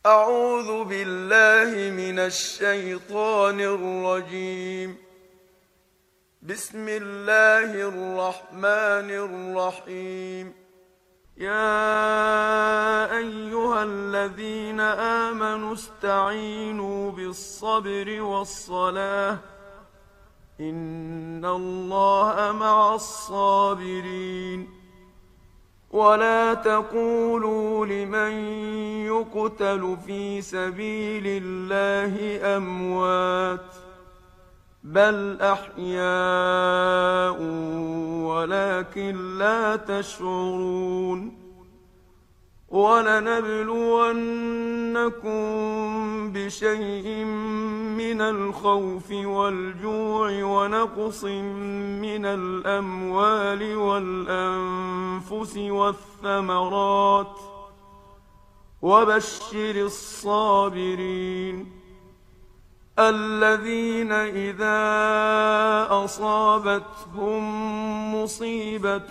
أعوذ بالله من الشيطان الرجيم. بسم الله الرحمن الرحيم. يا أيها الذين آمنوا استعينوا بالصبر والصلاة إن الله مع الصابرين. ولا تقولوا لمن يقتل في سبيل الله أموات بل أحياء ولكن لا تشعرون. ولنبلونكم بشيء من الخوف والجوع ونقص من الأموال والأنفس والثمرات وبشر الصابرين الذين إذا أصابتهم مصيبة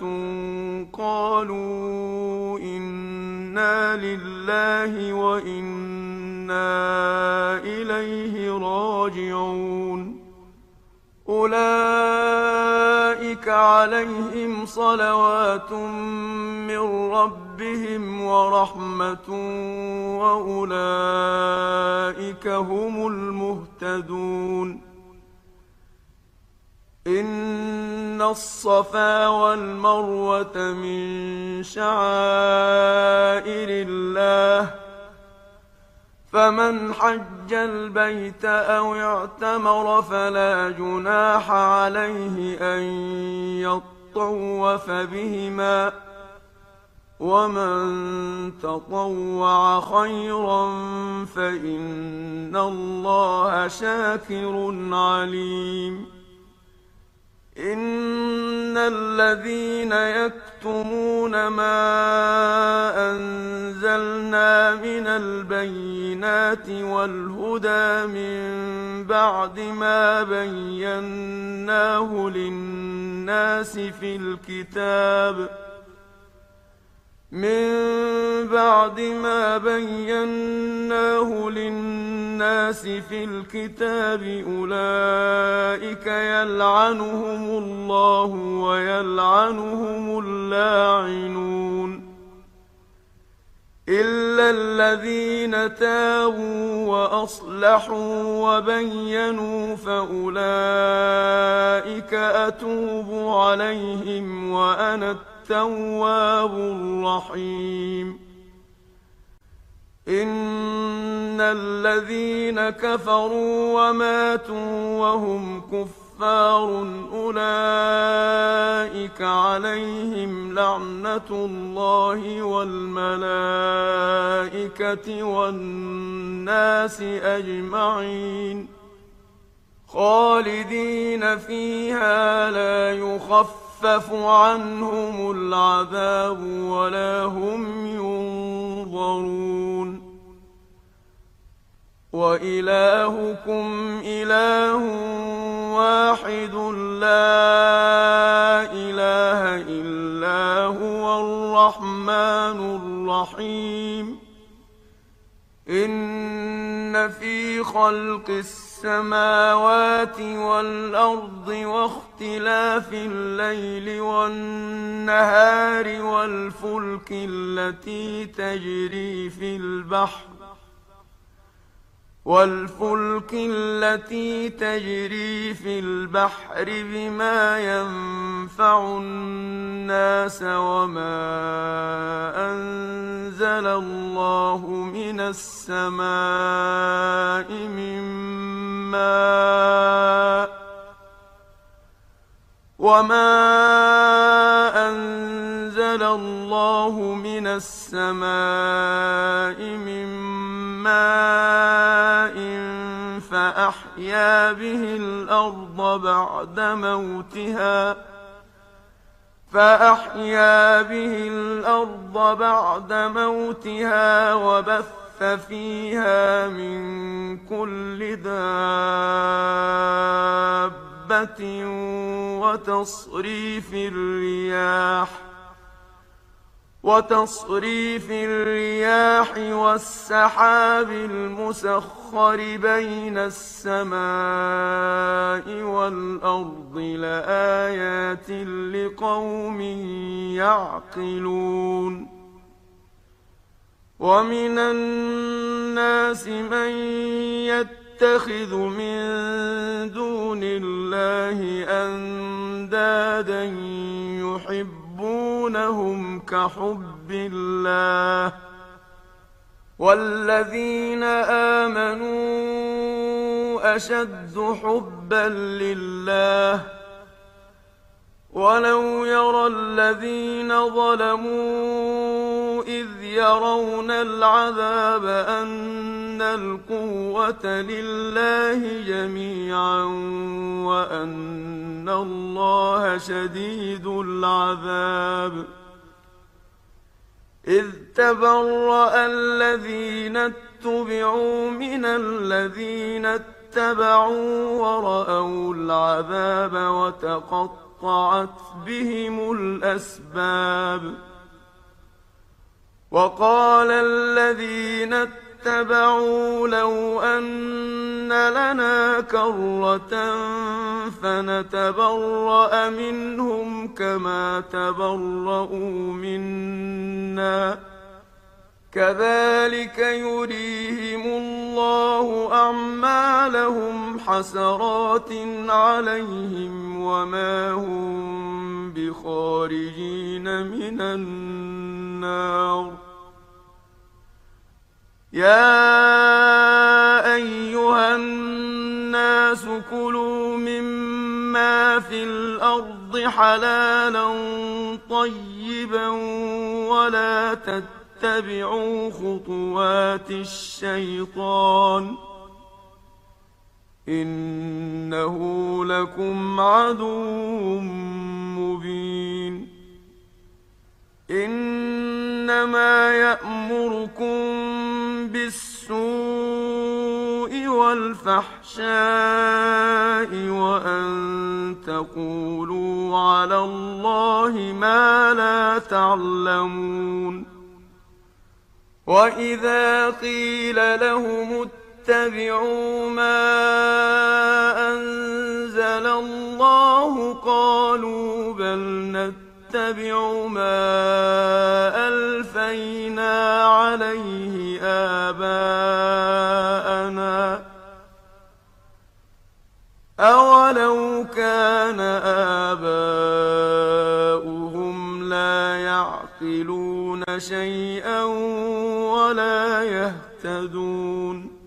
قالوا إنا لله وإنا إليه راجعون. أولئك عليهم صلوات من ربهم ورحمة وأولئك هم المهتدون. إن الصفا والمروة من شعائر الله فمن حج البيت أو اعتمر فلا جناح عليه أن يطوف بهما ومن تطوع خيرا فإن الله شاكر عليم. إن الذين يكتمون ما أنزلنا من البينات والهدى من بعد ما بيناه للناس في الكتاب أولئك يلعنهم الله ويلعنهم اللاعنون إلا الذين تابوا وأصلحوا وبينوا فأولئك أتوب عليهم وأنا التواب الرحيم. إن الذين كفروا وماتوا وهم كفار أولئك عليهم لعنة الله والملائكة والناس أجمعين خالدين فيها لا يخفف عنهم العذاب ولا هم ينظرون. وإلهكم إله واحد لا إله إلا هو الرحمن الرحيم. إن في خلق السماوات والأرض واختلاف الليل والنهار والفلك التي تجري في البحر بما ينفع الناس وما أنزل الله من السماء من ماء فأحيا به الأرض بعد موتها وبث فيها من كل دابة وتصريف الرياح وتصريف الرياح والسحاب المسخر بين السماء والأرض لآيات لقوم يعقلون ومن الناس من يتخذ من دون الله أندادا يحبونهم كحب الله والذين آمنوا أشد حبا لله ولو يرى الذين ظلموا إذ يرون العذاب أن القوة لله جميعا وأن الله شديد العذاب إذ تبرأ الذين اتبعوا من الذين اتبعوا ورأوا العذاب وتقطعت بهم الأسباب وقال الذين اتبعوا لو أن لنا كرة فنتبرأ منهم كما تبرؤوا منا كذلك يريهم الله أعمالهم حسرات عليهم وما هم بخارجين من النار يا أيها الناس كلوا مما في الأرض حلالا طيبا ولا تتبعوا خطوات الشيطان إنه لكم عدو مبين إنما يأمركم بالسوء والفحشاء وأن تقولوا على الله ما لا تعلمون وإذا قيل لهم اتبعوا ما أنزل الله قالوا بل نتبع ما ألفينا عليه آباءنا أولو كان آباؤهم لا يعقلون شيئا ولا يهتدون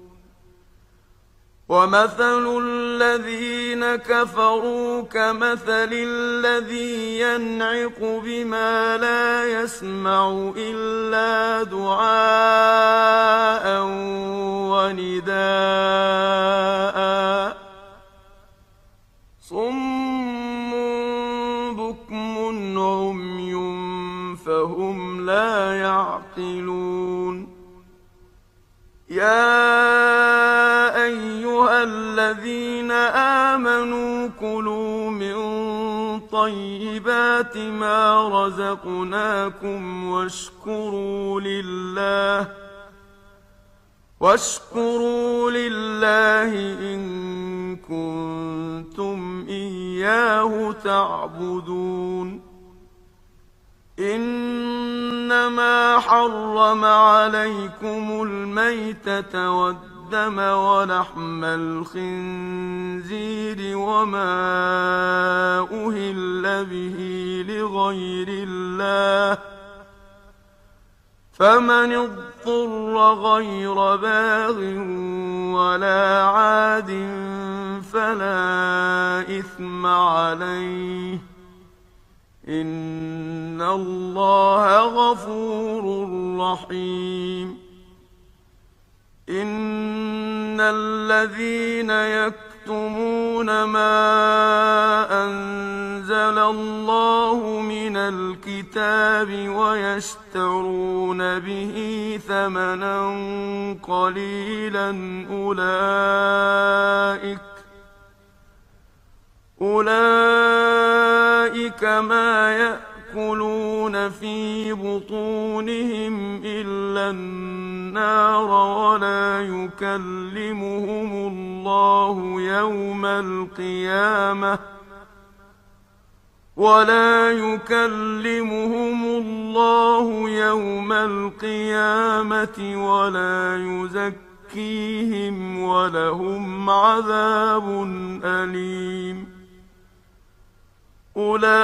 ومثل الذين كفروا كمثل الذي ينعق بما لا يسمع إلا دعاء ونداء صم بكم عمي فهم لا يعقلون يا أيها الذين آمنوا كلوا من طيبات ما رزقناكم واشكروا لله إن كنتم إياه تعبدون إنما حرم عليكم الميتة والدم ولحم الخنزير وما أهل به لغير الله فمن اضطر غير باغ ولا عاد فلا إثم عليه إن الله غفور رحيم إن الذين يكتمون ما أنزل الله من الكتاب ويشترون به ثمنا قليلا أولئك ما يأكلون يأكلون في بطونهم إلا النار ولا يكلمهم الله يوم القيامة ولا يزكيهم ولهم عذاب أليم. أولئك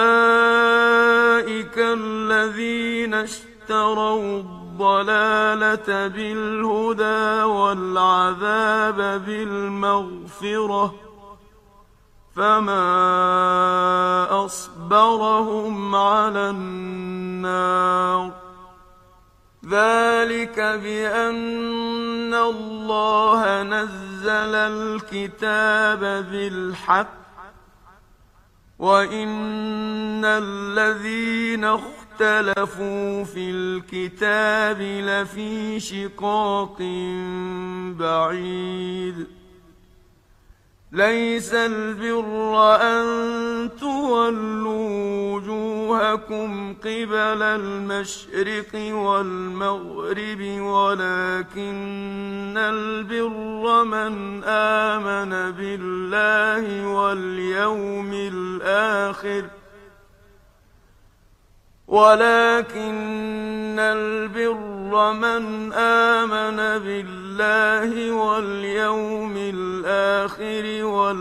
الذين اشتروا الضلالة بالهدى والعذاب بالمغفرة فما أصبرهم على النار. ذلك بأن الله نزل الكتاب بالحق وإن الذين اختلفوا في الكتاب لفي شقاق بعيد. ليس البر أن تولوا وجوهكم قبل المشرق والمغرب ولكن البر من آمن بالله واليوم الآخر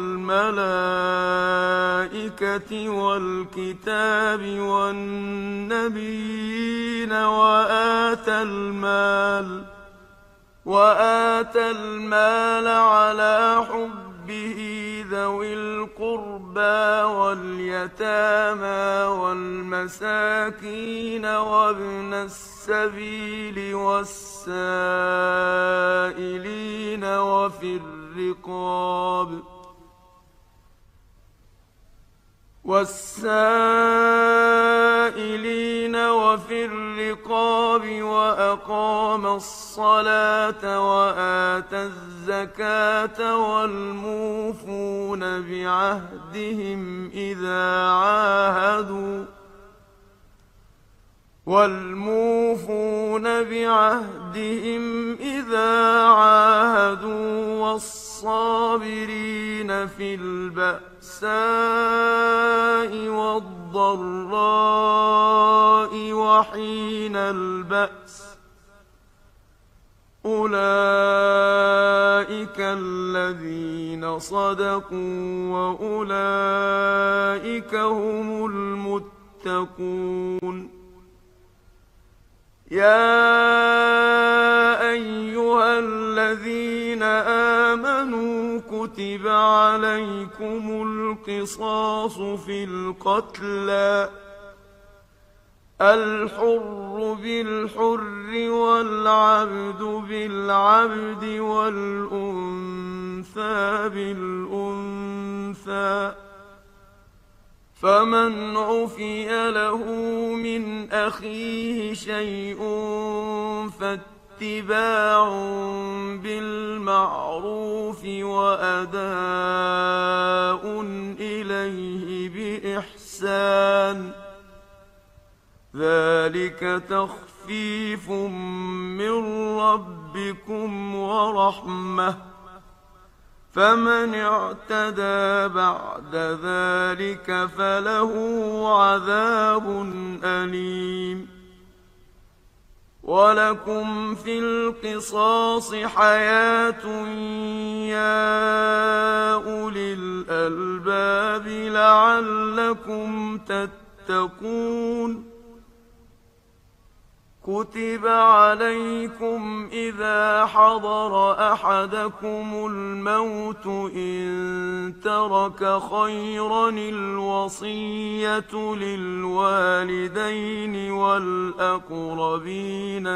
والملائكة والكتاب والنبيين وآتى المال على حبه ذوي القربى واليتامى والمساكين وابن السبيل والسائلين وفي الرقاب وأقام الصلاة وآتى الزكاة والموفون بعهدهم إذا عاهدوا والصابرين في البأساء والضراء وحين البأس. أولئك الذين صدقوا وأولئك هم المتقون. يا أيها الذين آمنوا كتب عليكم القصاص في القتلى الحر بالحر والعبد بالعبد والأنثى بالأنثى. فمن عفي له من أخيه شيء فاتباع بالمعروف وأداء إليه بإحسان ذلك تخفيف من ربكم ورحمة. فمن اعتدى بعد ذلك فله عذاب أليم. ولكم في القصاص حياة يا أولي الألباب لعلكم تتقون. كتب عليكم إذا حضر أحدكم الموت إن ترك خيرا الوصية للوالدين والأقربين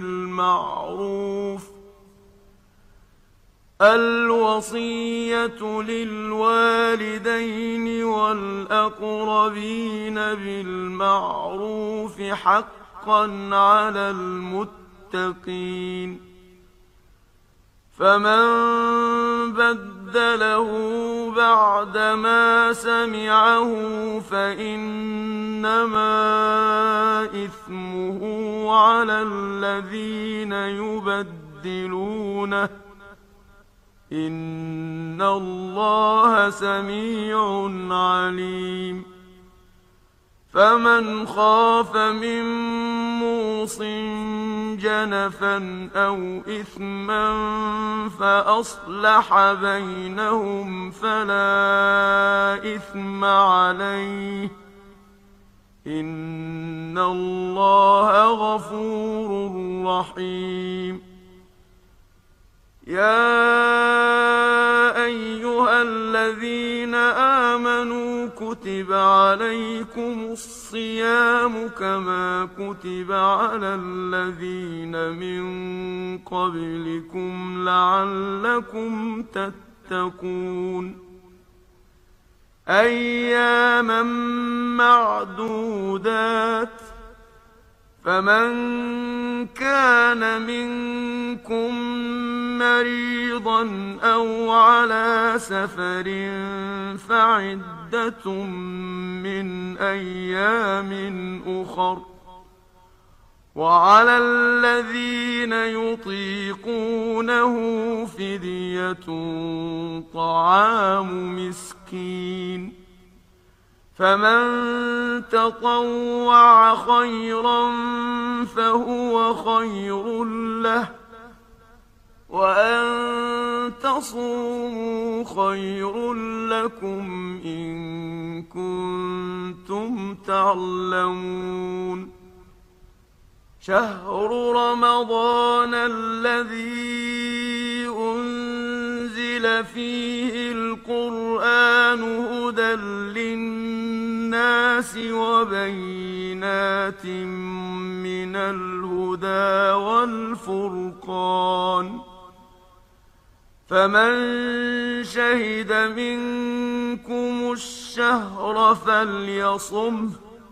بالمعروف حقا على المتقين. فمن بدله بدله بعدما سمعه فإنما إثمه على الذين يبدلونه إن الله سميع عليم فمن خاف من موص جنفا أو إثما فأصلح بينهم فلا إثم عليه إن الله غفور رحيم يا أيها الذين آمنوا كتب عليكم الصيام كما كتب على الذين من قبلكم لعلكم تتقون أياما معدودات فمن كان منكم مريضا أو على سفر فعدة من أيام أخر وعلى الذين يطيقونه فدية طعام مسكين فمن تطوع خيرا فهو خير له وأن تصوموا خير لكم إن كنتم تعلمون شهر رمضان الذي أنزل فيه القرآن هدى للناس وبينات من الهدى والفرقان فمن شهد منكم الشهر فليصمه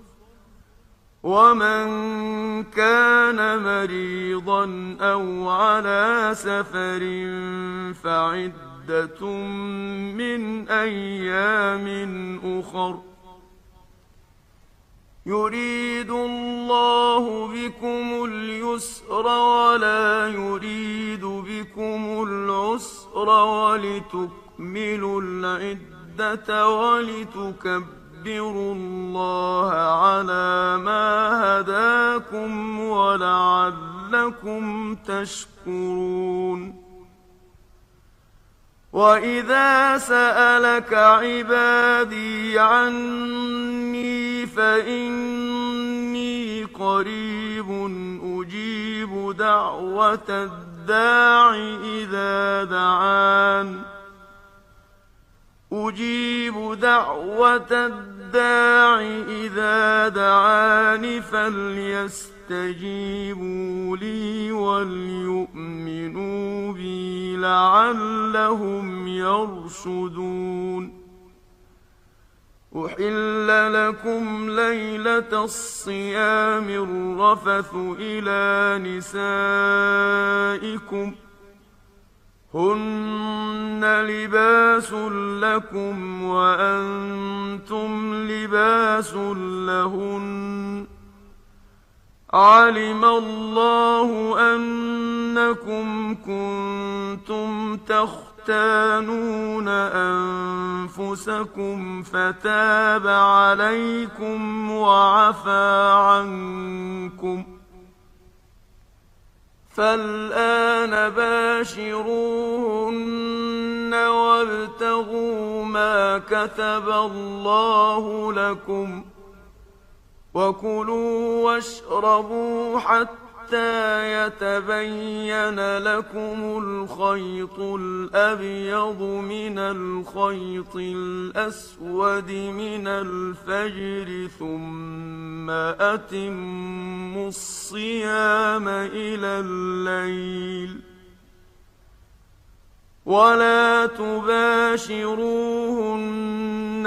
ومن كان مريضا أو على سفر فعدة من أيام أخر يريد الله بكم اليسر ولا يريد بكم العسر ولتكملوا العدة ولتكبروا الله على ما هداكم ولعلكم تشكرون وإذا سألك عبادي عني فإني قريب أجيب دعوة الداع إذا دعان أجيب دعوة الداع إذا دعان فليستجيبوا لي وليؤمنوا بي لعلهم يرشدون أحل لكم ليلة الصيام الرفث إلى نسائكم هن لباس لكم وأنتم لباس لهن علم الله أنكم كنتم تختانون أنفسكم فتاب عليكم وعفى عنكم فالآن باشروهن وابتغوا ما كتب الله لكم وكلوا واشربوا حتى يتبين لكم الخيط الأبيض من الخيط الأسود من الفجر ثم أتموا الصيام إلى الليل ولا تباشروهن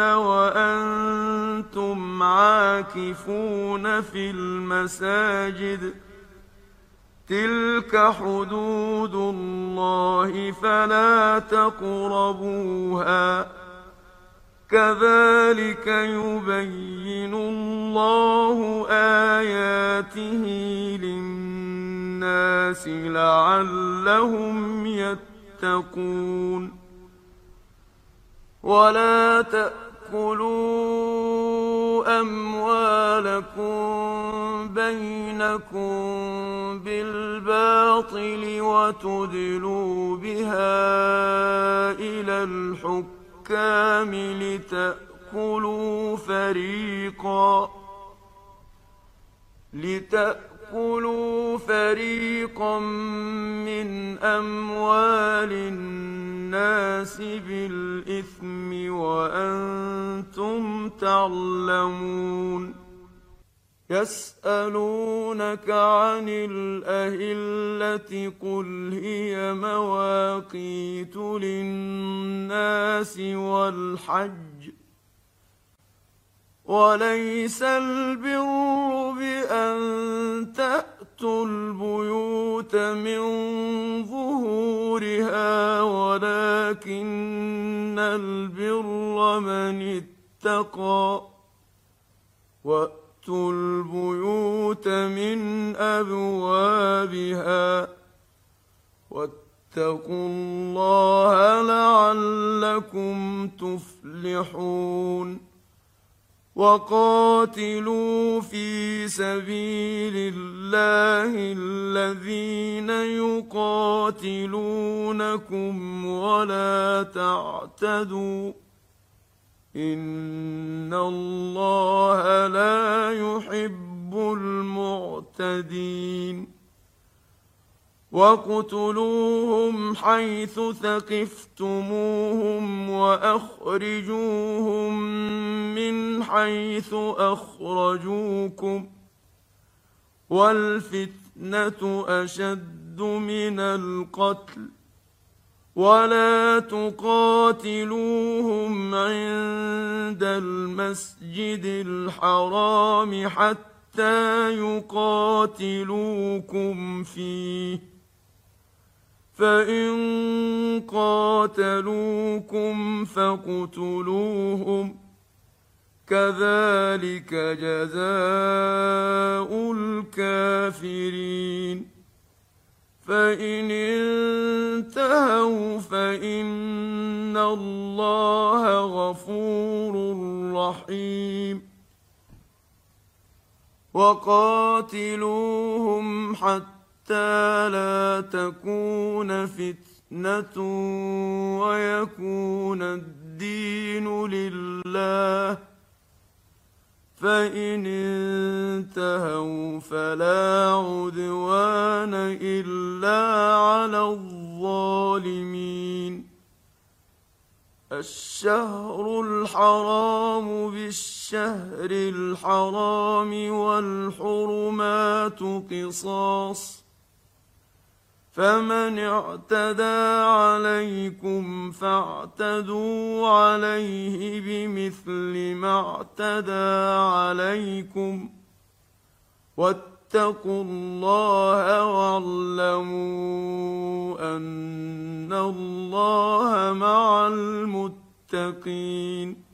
وأنتم عاكفون في المساجد تلك حدود الله فلا تقربوها كذلك يبين الله آياته للناس لعلهم يتقون ولا تأكلوا أموالكم بينكم بالباطل وتدلوا بها إلى الحكام لتأكلوا فريقا من أموال الناس بالإثم وأنتم تعلمون يسألونك عن الأهلة قل هي مواقيت للناس والحج وليس البر بأن تأتوا البيوت من ظهورها ولكن البر من اتقى وأتوا البيوت من أبوابها واتقوا الله لعلكم تفلحون وقاتلوا في سبيل الله الذين يقاتلونكم ولا تعتدوا إن الله لا يحب المعتدين واقتلوهم حيث ثقفتموهم وأخرجوهم من حيث أخرجوكم والفتنة أشد من القتل ولا تقاتلوهم عند المسجد الحرام حتى يقاتلوكم فيه فإن قاتلوكم فاقتلوهم كذلك جزاء الكافرين فإن انتهوا فإن الله غفور رحيم وقاتلوهم حتى لا تكون فتنة ويكون الدين لله فإن انتهوا فلا عدوان إلا على الظالمين الشهر الحرام بالشهر الحرام والحرمات قصاص فمن اعتدى عليكم فاعتدوا عليه بمثل ما اعتدى عليكم واتقوا الله واعلموا أن الله مع المتقين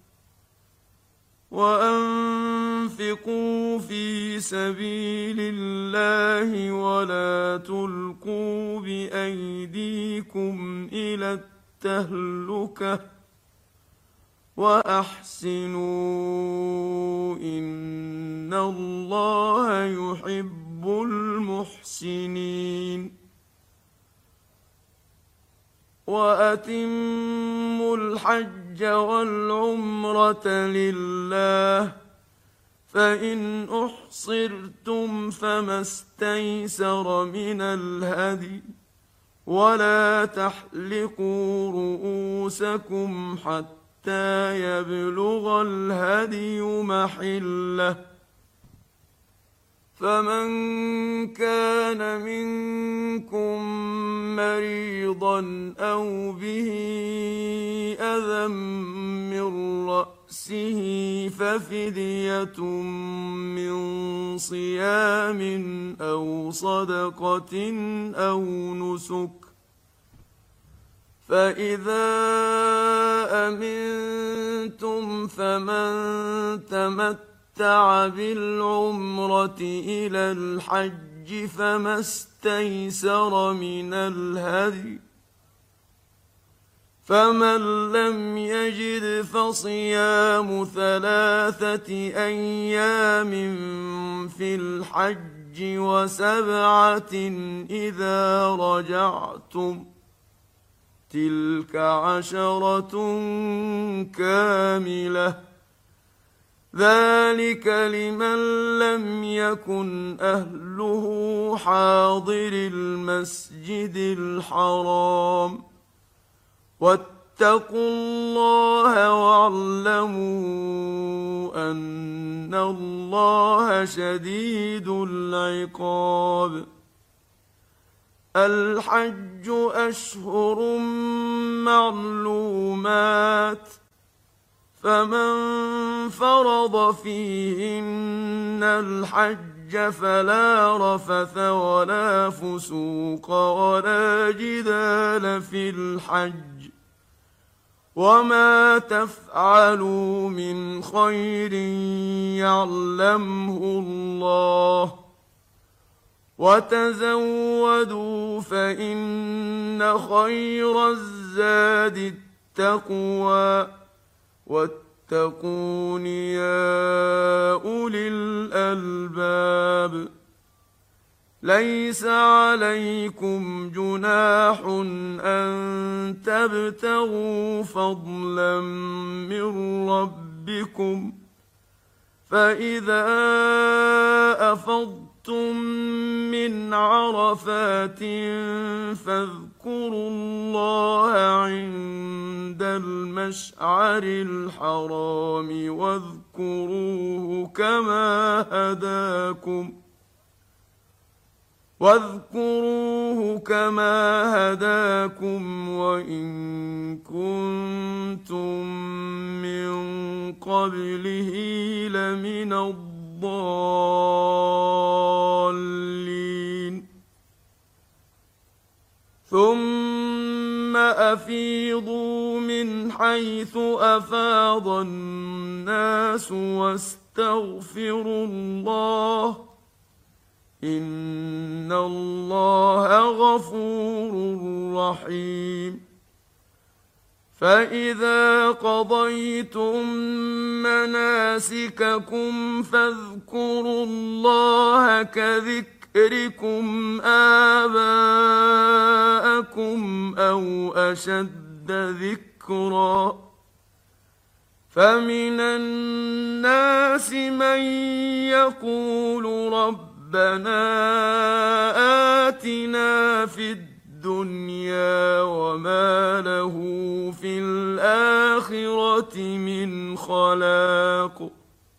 وأنفقوا في سبيل الله ولا تلقوا بأيديكم إلى التهلكة وأحسنوا إن الله يحب المحسنين وأتموا الحج والعمرة لله فإن أحصرتم فما استيسر من الهدي ولا تحلقوا رؤوسكم حتى يبلغ الهدي محله فمن كان منكم مريضا أو به أذى من رأسه رأسه ففدية من صيام أو صدقة أو نسك، فإذا أمنتم فمن تمتع بالعمرة إلى الحج فما استيسر من الهدي، فمن لم يجد فصيام 3 أيام في الحج و7 إذا رجعتم، تلك 10 كاملة، ذلك لمن لم يكن أهله حاضر المسجد الحرام. واتقوا الله واعلموا أن الله شديد العقاب. الحج أشهر معلومات، فمن فرض فيهن الحج فلا رفث ولا فسوق ولا جدال في الحج، وما تفعلوا من خير يعلمه الله، وتزودوا فإن خير الزاد التقوى، واتقون يا أولي الألباب. ليس عليكم جناح أن تبتغوا فضلا من ربكم، فإذا أفضتم من عرفات فاذكروا الله عند المشعر الحرام واذكروه كما هداكم وإن كنتم من قبله لمن الضالين. ثم أفيضوا من حيث أفاض الناس واستغفروا الله، إن الله غفور رحيم. فإذا قضيتم مناسككم فاذكروا الله كذكركم آباءكم أو أشد ذكرا، فمن الناس من يقول ربنا آتنا في الدنيا وما له في الآخرة من خلاق،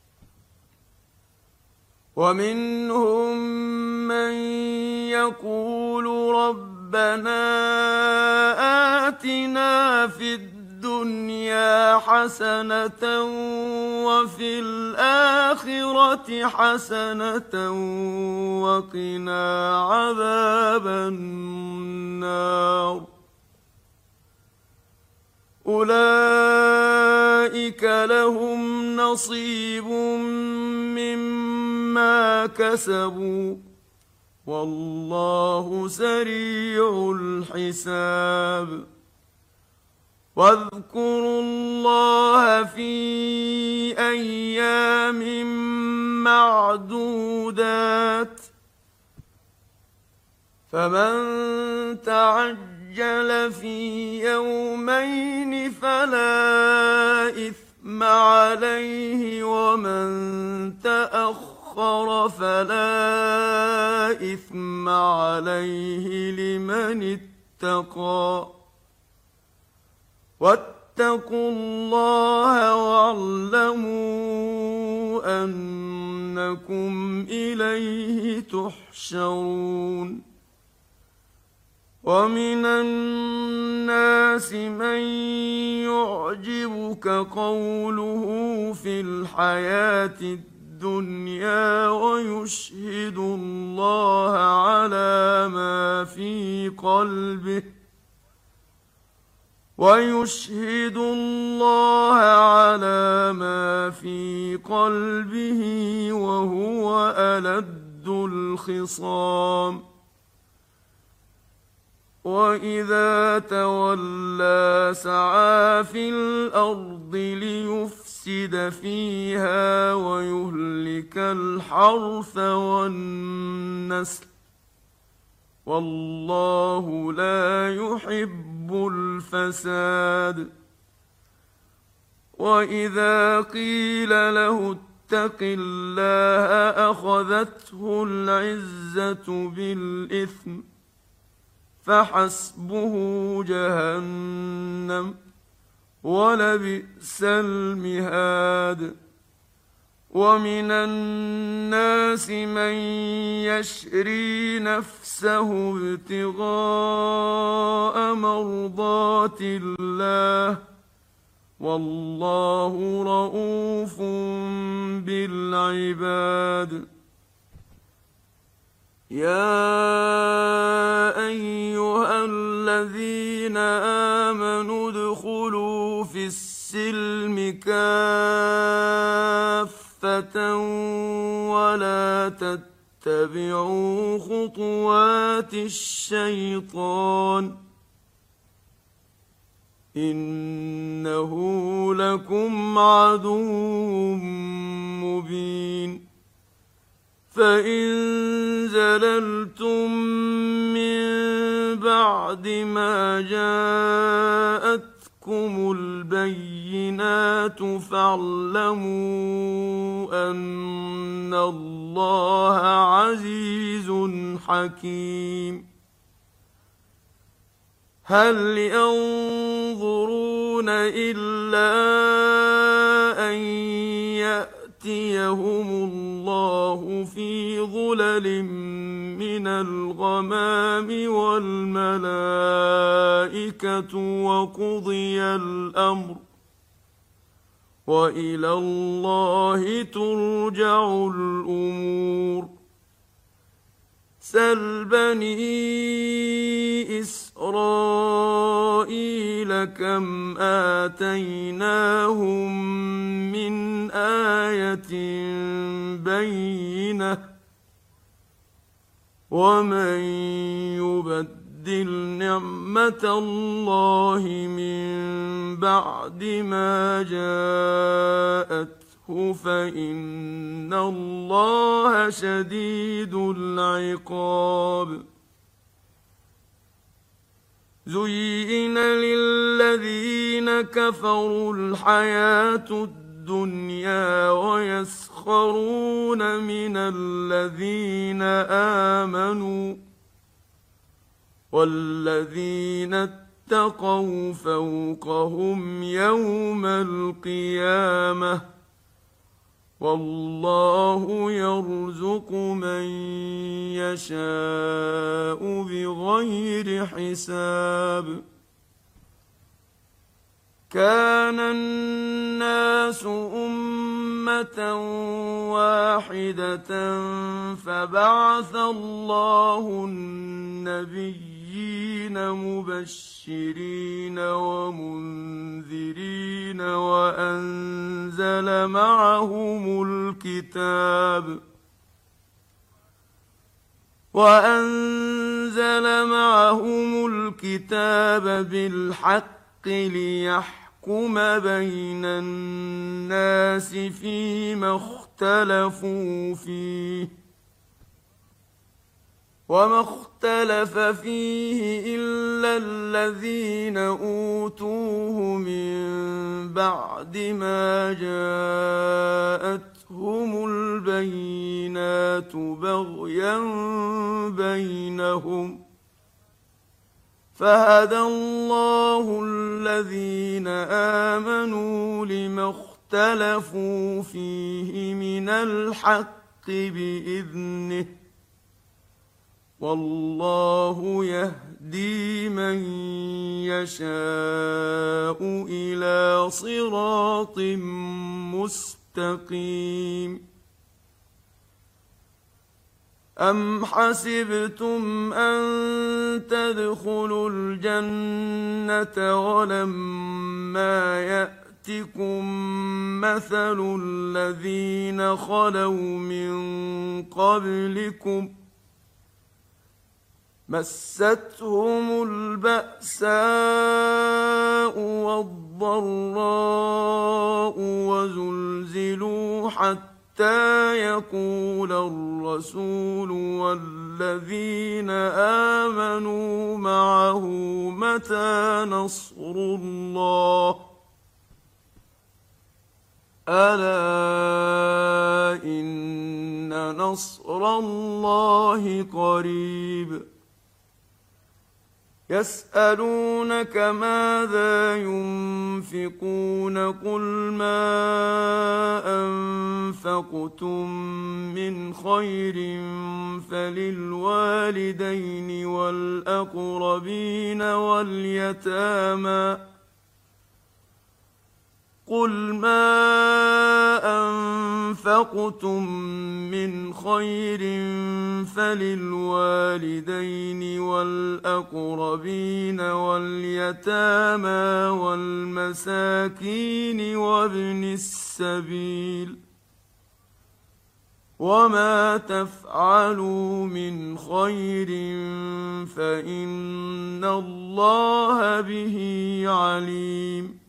ومنهم من يقول ربنا آتنا في الدنيا حسنة وفي الآخرة حسنة وقنا عذاب النار. أولئك لهم نصيب مما كسبوا والله سريع الحساب. واذكروا الله في أيام معدودات، فمن تعجل في يومين فلا إثم عليه، ومن تأخر فلا إثم عليه لمن اتقى. واتقوا الله واعلموا أنكم إليه تحشرون. ومن الناس من يعجب يعجبك قوله في الحياة الدنيا ويشهد الله على ما في قلبه وهو ألد الخصام. وإذا تولى سعى في الأرض ليفسد فيها ويهلك الحرث والنسل والله لا يحب الفساد. وإذا قيل له اتق الله أخذته العزة بالإثم فحسبه جهنم ولبئس المهاد. ومن الناس من يشري نفسه ابتغاء مرضات الله والله رءوف بالعباد. يا أيها الذين آمنوا ادخلوا في السلم كافة ولا تتبعوا خطوات الشيطان إنه لكم عدو مبين. فإن زللتم من بعد ما جاءتكم البينات فاعلموا أن الله عزيز حكيم. هل ينظرون إلا أن يأتيهم الله في ظلل من الغمام والملائكة وقضي الأمر وإلى الله ترجع الأمور. سل بني إسرائيل كم آتيناهم من آية بينة ومن يبدل نعمة الله من بعد ما جاءته فإن الله شديد العقاب. زين للذين كفروا الحياة الدنيا ويسخرون من الذين آمنوا والذين اتقوا فوقهم يوم القيامة والله يرزق من يشاء بغير حساب. كان الناس أمة واحدة فبعث الله النبيين مبشرين ومنذرين وأنزل معهم الكتاب بالحق ليحكم بين الناس فيما اختلفوا فيه وما اختلف فيه إلا الذين أوتوه من بعد ما جاءتهم البينات بغيا بينهم فهدى الله الذين آمنوا لما اختلفوا فيه من الحق بإذنه والله يهدي من يشاء إلى صراط مستقيم. أم حسبتم أن تدخلوا الجنة ولما يأتكم مثل الذين خلوا من قبلكم مستهم البأساء والضراء وزلزلوا حتى يقول الرسول والذين آمنوا معه متى نصر الله ألا إن نصر الله قريب. يسألونك ماذا ينفقون قل ما أنفقتم من خير فللوالدين والأقربين واليتامى قل ما أنفقتم من خير فللوالدين والأقربين واليتامى والمساكين وابن السبيل وما تفعلوا من خير فإن الله به عليم.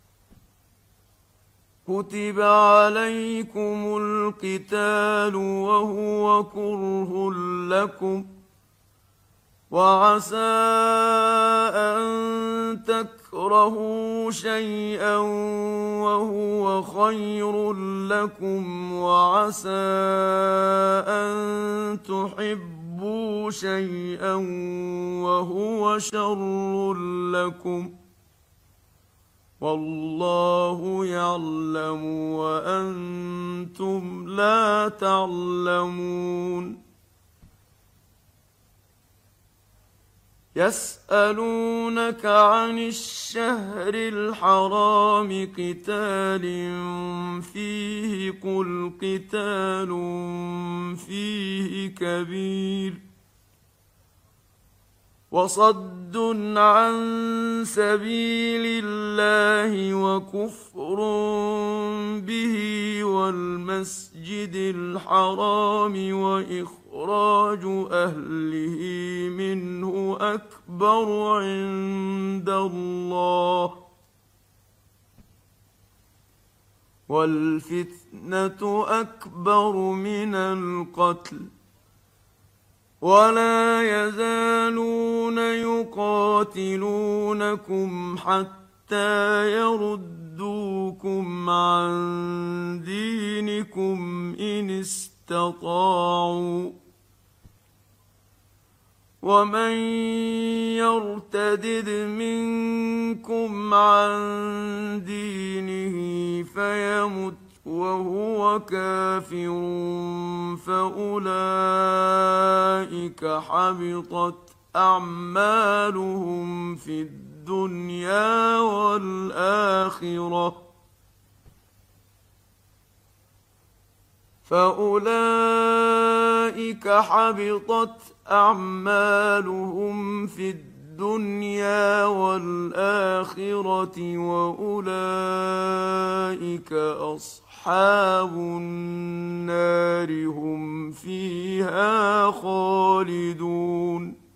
كتب عليكم القتال وهو كره لكم وعسى أن تكرهوا شيئا وهو خير لكم وعسى أن تحبوا شيئا وهو شر لكم والله يعلم وأنتم لا تعلمون. يسألونك عن الشهر الحرام قتال فيه قل قتال فيه كبير وصد عن سبيل الله وكفر به والمسجد الحرام وإخراج أهله منه أكبر عند الله والفتنة أكبر من القتل ولا يزالون يقاتلونكم حتى يردوكم عن دينكم إن استطاعوا ومن يرتدد منكم عن دينه فيمت وهو كافر فأولئك حبطت أعمالهم في الدنيا والآخرة فأولئك حبطت أعمالهم في الدنيا والآخرة وأولئك أصحاب النار هم فيها خالدون.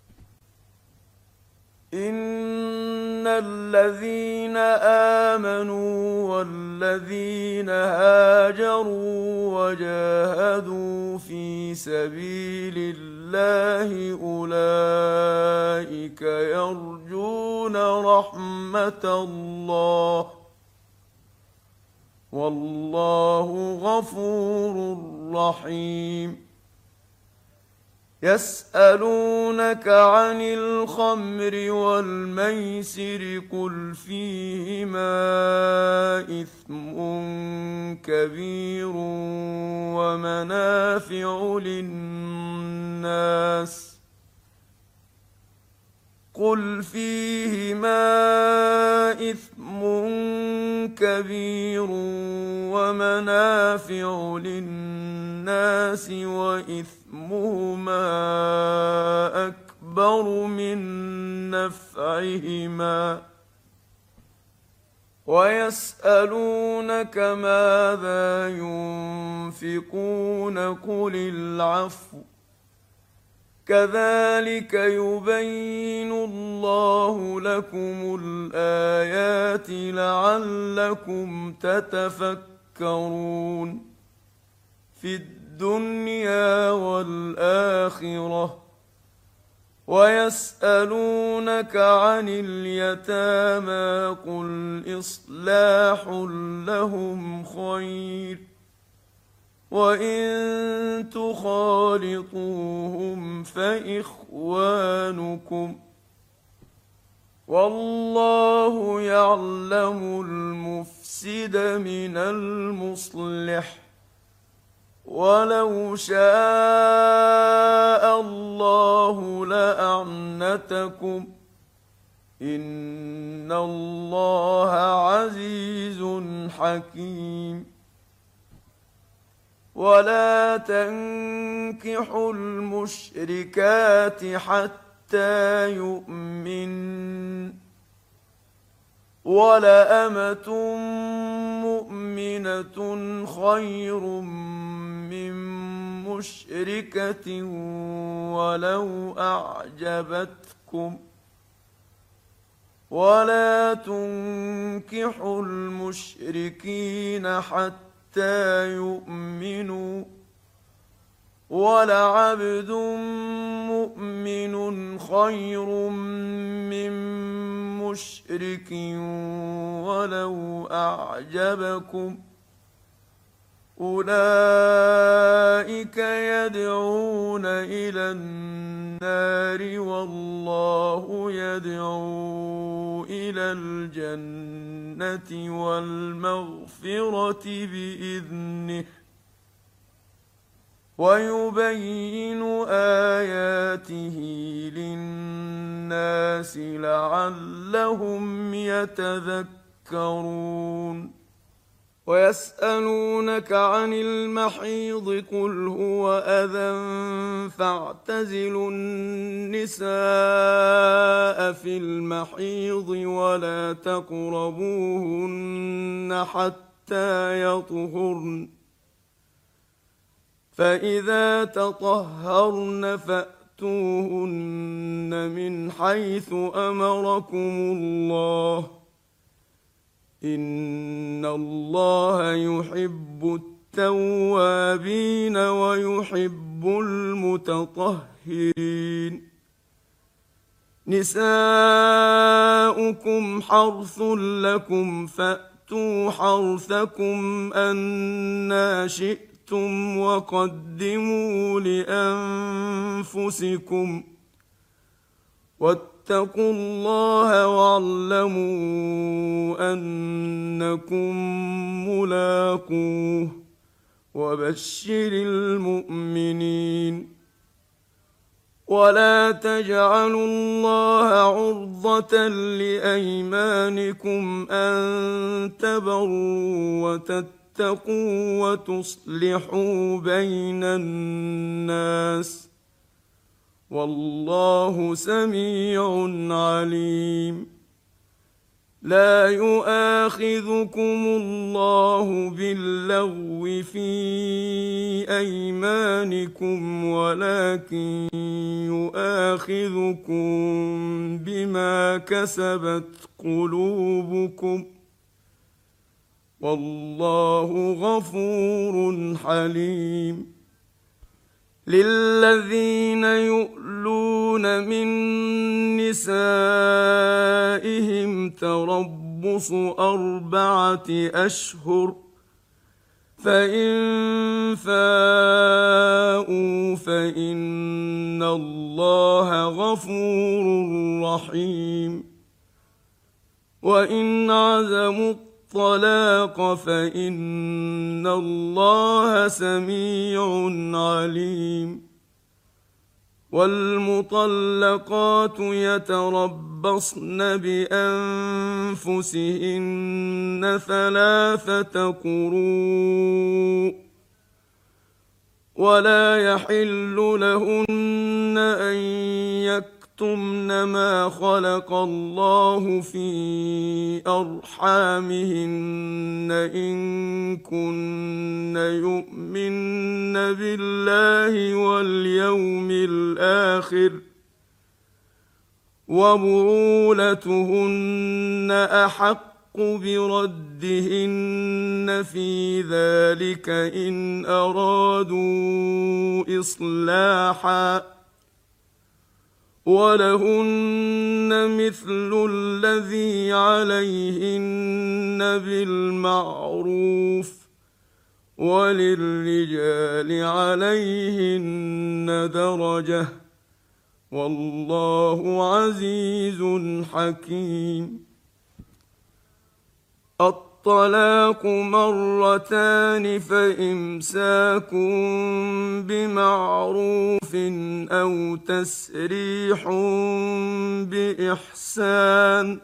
إن الذين آمنوا والذين هاجروا وجاهدوا في سبيل الله أولئك يرجون رحمة الله والله غفور رحيم. يسألونك عن الخمر والميسر قل فيهما إثم كبير ومنافع للناس وإثمهما أكبر من نفعهما ويسألونك ماذا ينفقون قل العفو كذلك يبين الله لكم الآيات لعلكم تتفكرون في الدنيا والآخرة ويسألونك عن اليتامى قل إصلاح لهم خير وإن تخالطوهم فإخوانكم والله يعلم المفسد من المصلح ولو شاء الله لأعنتكم إن الله عزيز حكيم ولا تنكحوا المشركات حتى يؤمن ولأمة مؤمنة خير من مشركة ولو أعجبتكم ولا تنكحوا المشركين حتى يؤمنوا ولعبد مؤمن خير من مشرك ولو أعجبكم أولئك يدعون إلى النار والله يدعو إلى الجنة والمغفرة بإذنه ويبين آياته للناس لعلهم يتذكرون ويسألونك عن المحيض قل هو أذى فاعتزلوا النساء في المحيض ولا تقربوهن حتى يطهرن فإذا تطهرن فأتوهن من حيث أمركم الله إن الله يحب التوابين ويحب المتطهرين نساؤكم حرث لكم فأتوا حرثكم أنى شئتم وقدموا لأنفسكم واتقوا الله واعلموا أنكم ملاقوه وبشر المؤمنين ولا تجعلوا الله عرضة لأيمانكم أن تبروا وتتقوا وتصلحوا بين الناس والله سميع عليم لا يؤاخذكم الله باللغو في أيمانكم ولكن يؤاخذكم بما كسبت قلوبكم والله غفور حليم للذين يؤلون من نسائهم تربص 4 أشهر فإن فاءوا فإن الله غفور رحيم. وإن عزموا الطلاق فإن الله سميع عليم. والمطلقات يتربصن بأنفسهن 3 قروء ولا يحل لهن أن يكتمن ما خلق الله في أرحامهن إن كن يؤمن بالله واليوم الآخر وبعولتهن أحق بردهن في ذلك إن أرادوا إصلاحا ولهن مثل الذي عليهن بالمعروف وللرجال عليهن درجة والله عزيز حكيم. الطلاق مرتان فإمساك بمعروف أو تسريح بإحسان.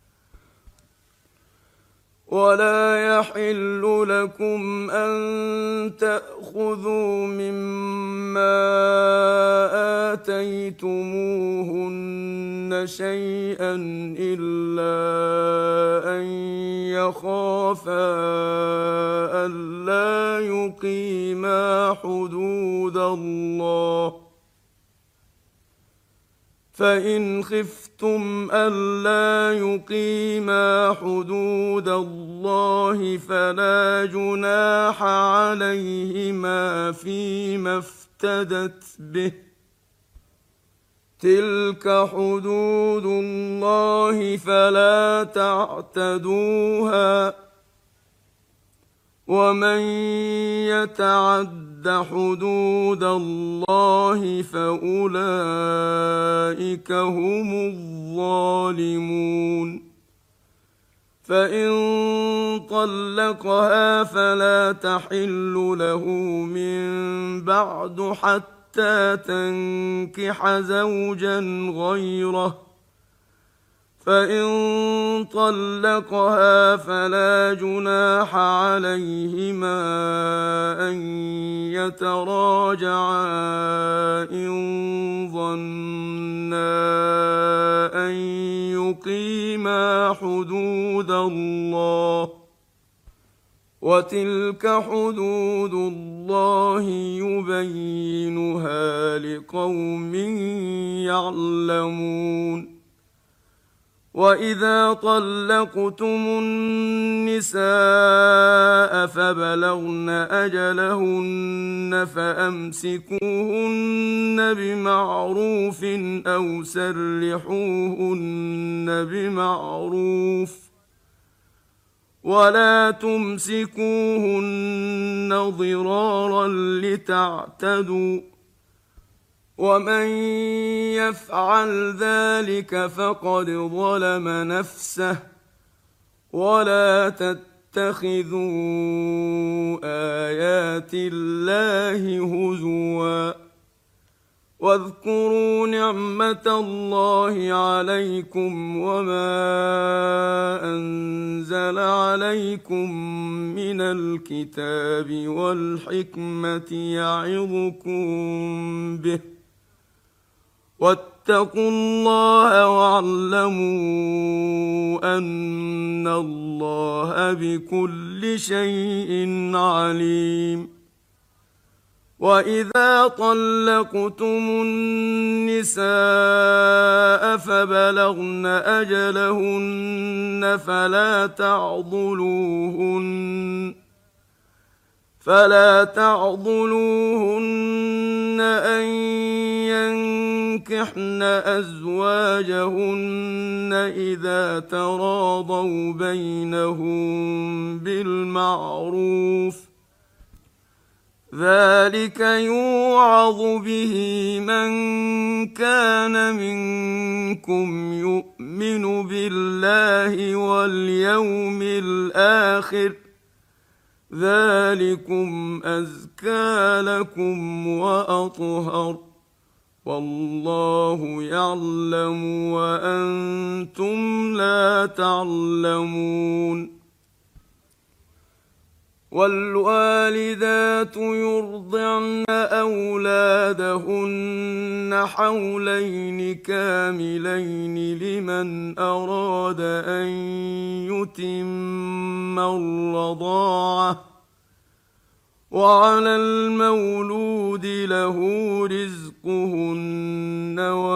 ولا يحل لكم أن تأخذوا مما آتيتموهن شيئا إلا أن يخافا ألا يقيما حدود الله فإن خفتم ألا يقيما حدود الله فلا جناح عليهما فيما افتدت به تلك حدود الله فلا تعتدوها ومن يتعد حدود الله فأولئك هم الظالمون. فإن طلقها فلا تحل له من بعد حتى تنكح زوجا غيره فإن طلقها فلا جناح عليهما أن يتراجعا إن ظنا أن يقيما حدود الله وتلك حدود الله يبينها لقوم يعلمون. وإذا طلقتم النساء فبلغن أجلهن فأمسكوهن بمعروف أو سرحوهن بمعروف ولا تمسكوهن ضرارا لتعتدوا ومن يفعل ذلك فقد ظلم نفسه ولا تتخذوا آيات الله هزوا واذكروا نعمة الله عليكم وما أنزل عليكم من الكتاب والحكمة يعظكم به واتقوا الله واعلموا أن الله بكل شيء عليم. وإذا طلقتم النساء فبلغن أجلهن فلا تعضلوهن أن ينكحن أزواجهن إذا تراضوا بينهم بالمعروف ذلك يوعظ به من كان منكم يؤمن بالله واليوم الآخر ذلكم أزكى لكم وأطهر والله يعلم وأنتم لا تعلمون والوالدات يرضعن أولادهن حولين كاملين لمن أراد أن يتم الرضاعة وعلى المولود له رزقهن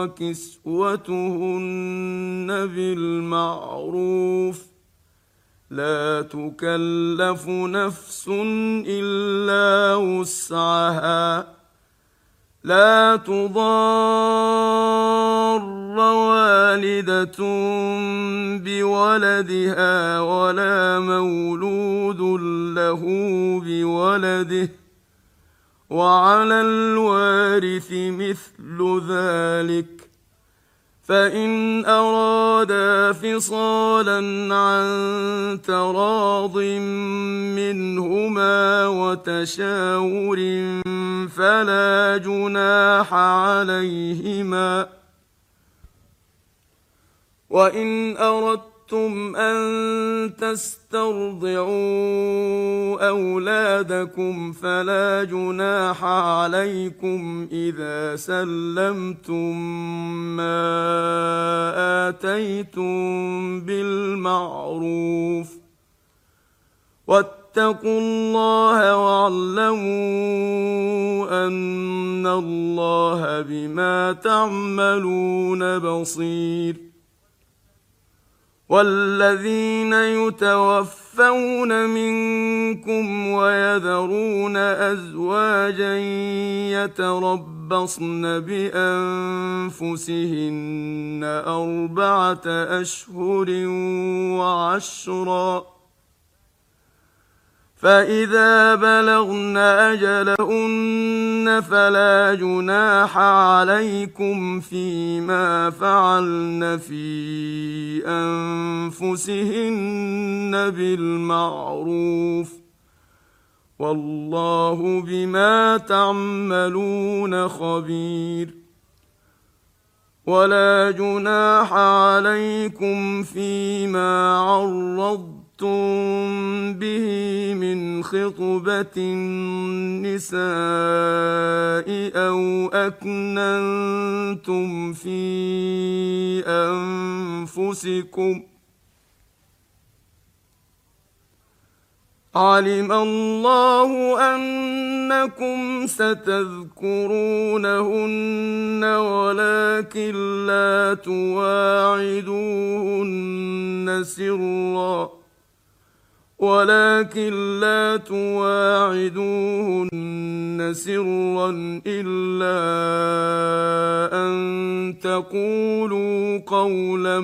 وكسوتهن بالمعروف لا تكلف نفس إلا وسعها لا تضار والدة بولدها ولا مولود له بولده وعلى الوارث مثل ذلك فإن أرادا فصالا عن تراض منهما وتشاور فلا جناح عليهما وإن أردتم أن تسترضعوا أولادكم فلا جناح عليكم إذا سلمتم ما آتيتم بالمعروف واتقوا الله واعلموا أن الله بما تعملون بصير والذين يتوفون منكم ويذرون أزواجا يتربصن بأنفسهن 4 أشهر وعشرا فإذا بلغن أجلهن فلا جناح عليكم فيما فعلن في أنفسهن بالمعروف والله بما تعملون خبير ولا جناح عليكم فيما عرضتم به من خطبة النساء أو أكننتم في أنفسكم علم الله أنكم ستذكرونهن ولكن لا تواعدوهن سرا إلا أن تقولوا قولا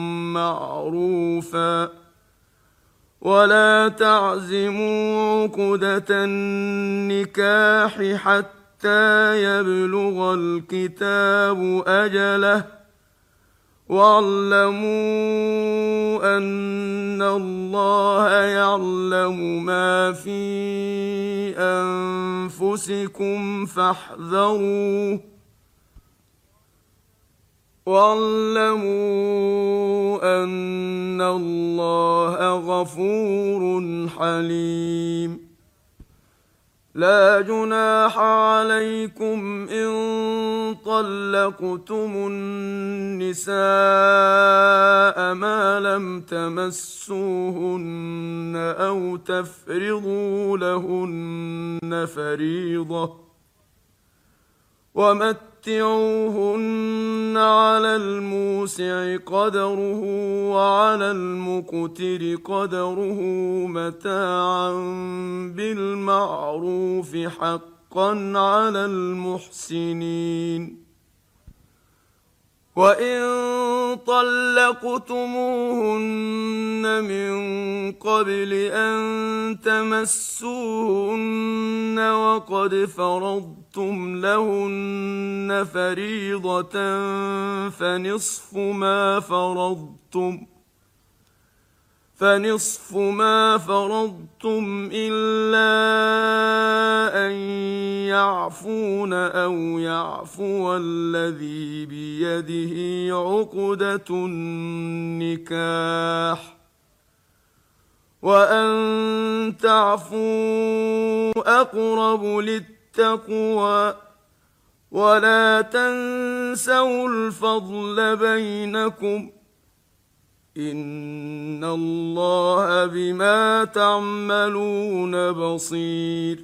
معروفا ولا تعزموا عقدة النكاح حتى يبلغ الكتاب أجله واعلموا أن الله يعلم ما في أنفسكم فاحذروه واعلموا أن الله غفور حليم لا جناح عليكم إن طلقتم النساء ما لم تمسوهن أو تفرضوا لهن فريضة ومتعوهن على الموسع قدره وعلى المقتر قدره متاعا بالمعروف حقا على المحسنين وإن طلقتموهن من قبل أن تمسوهن وقد فرضتم لهن فريضة فنصف ما فرضتم إلا أن يعفون أو يعفو الذي بيده عقدة النكاح وأن تعفوا أقرب للتقوى ولا تنسوا الفضل بينكم إن الله بما تعملون بصير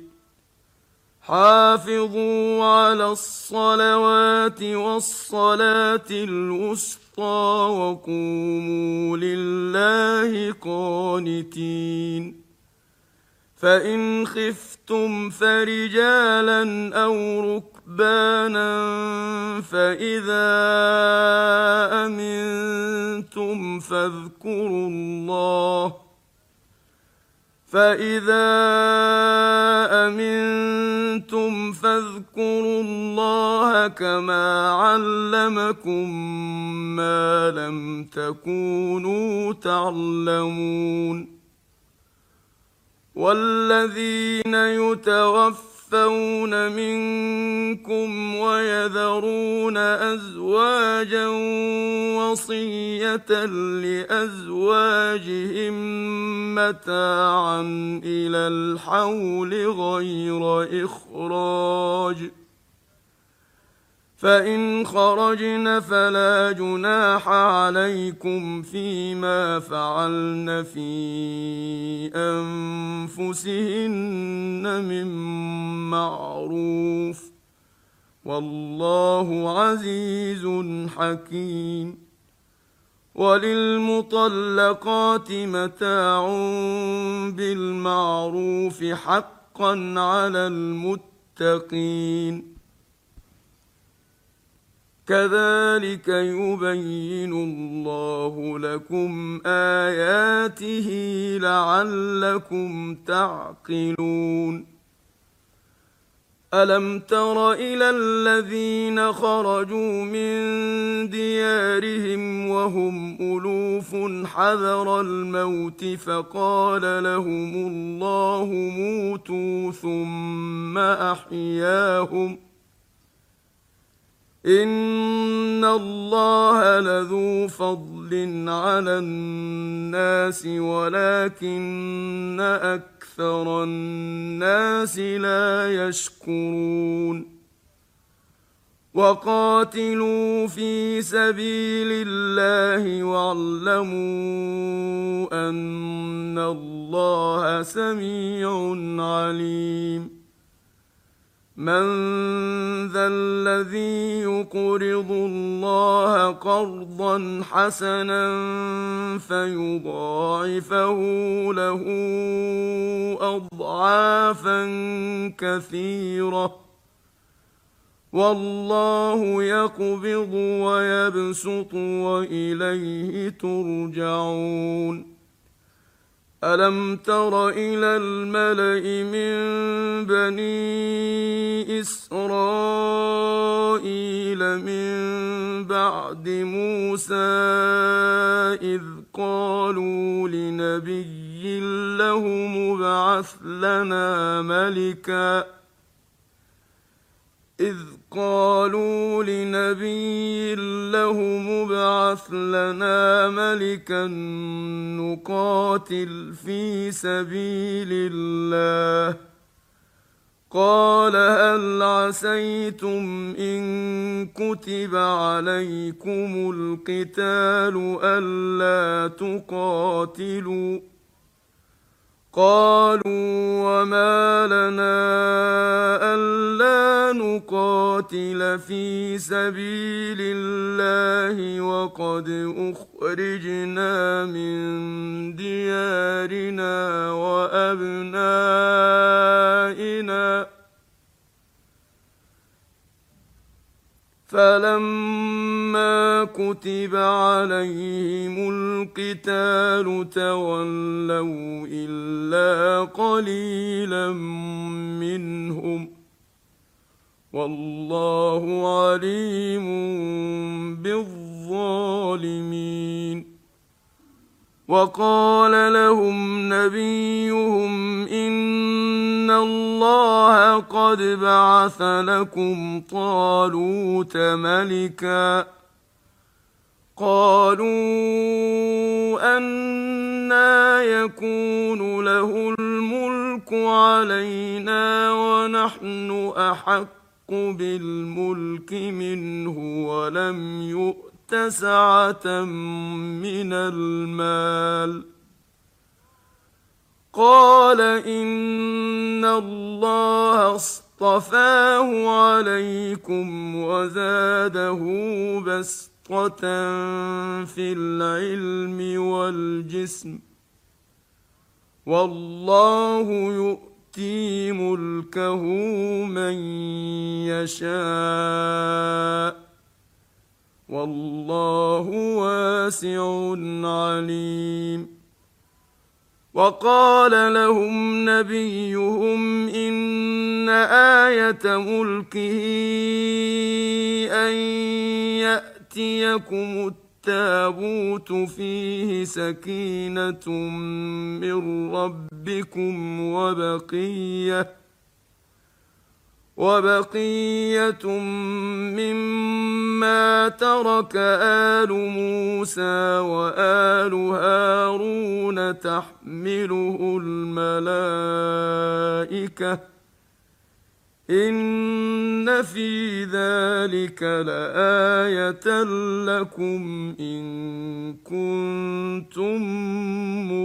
حافظوا على الصلوات والصلاة الوسطى وقوموا لله قانتين فإن خفتم فرجالا أو ركبانا فإذا أمنتم فاذكروا الله كما علمكم ما لم تكونوا تعلمون والذين يتوفون منكم ويذرون أزواجا وصية لأزواجهم متاعا إلى الحول غير إخراج فإن خرجن فلا جناح عليكم فيما فعلن في أنفسهن من معروف والله عزيز حكيم وللمطلقات متاع بالمعروف حقا على المتقين كذلك يبين الله لكم آياته لعلكم تعقلون ألم تر إلى الذين خرجوا من ديارهم وهم ألوف حذر الموت فقال لهم الله موتوا ثم أحياهم إن الله لذو فضل على الناس ولكن أكثر الناس لا يشكرون وقاتلوا في سبيل الله واعلموا أن الله سميع عليم من ذا الذي يقرض الله قرضا حسنا فيضاعفه له أضعافا كثيرة والله يقبض ويبسط وإليه ترجعون ألم تر إلى الملأ من بني إسرائيل من بعد موسى إذ قالوا لنبي له ابعث لنا ملكا نقاتل في سبيل الله قال هل عسيتم إن كتب عليكم القتال ألا تقاتلوا قالوا وما لنا ألا نقاتل في سبيل الله وقد أخرجنا من ديارنا وأبنائنا فلما كتب عليهم القتال تولوا إلا قليلا منهم والله عليم بالظالمين. وقال لهم نبيهم إن الله قد بعث لكم طالوت ملكا. قالوا أنى يكون له الملك علينا ونحن أحق بالملك منه ولم يؤت سعة من المال. قال إن الله اصطفاه عليكم وزاده بسطة في العلم والجسم والله يؤتي ملكه من يشاء والله واسع عليم. وقال لهم نبيهم إن آية ملكه أن يأتيكم التابوت فيه سكينة من ربكم وبقية مما ترك آل موسى وآل هارون تحمله الملائكة إن في ذلك لآية لكم إن كنتم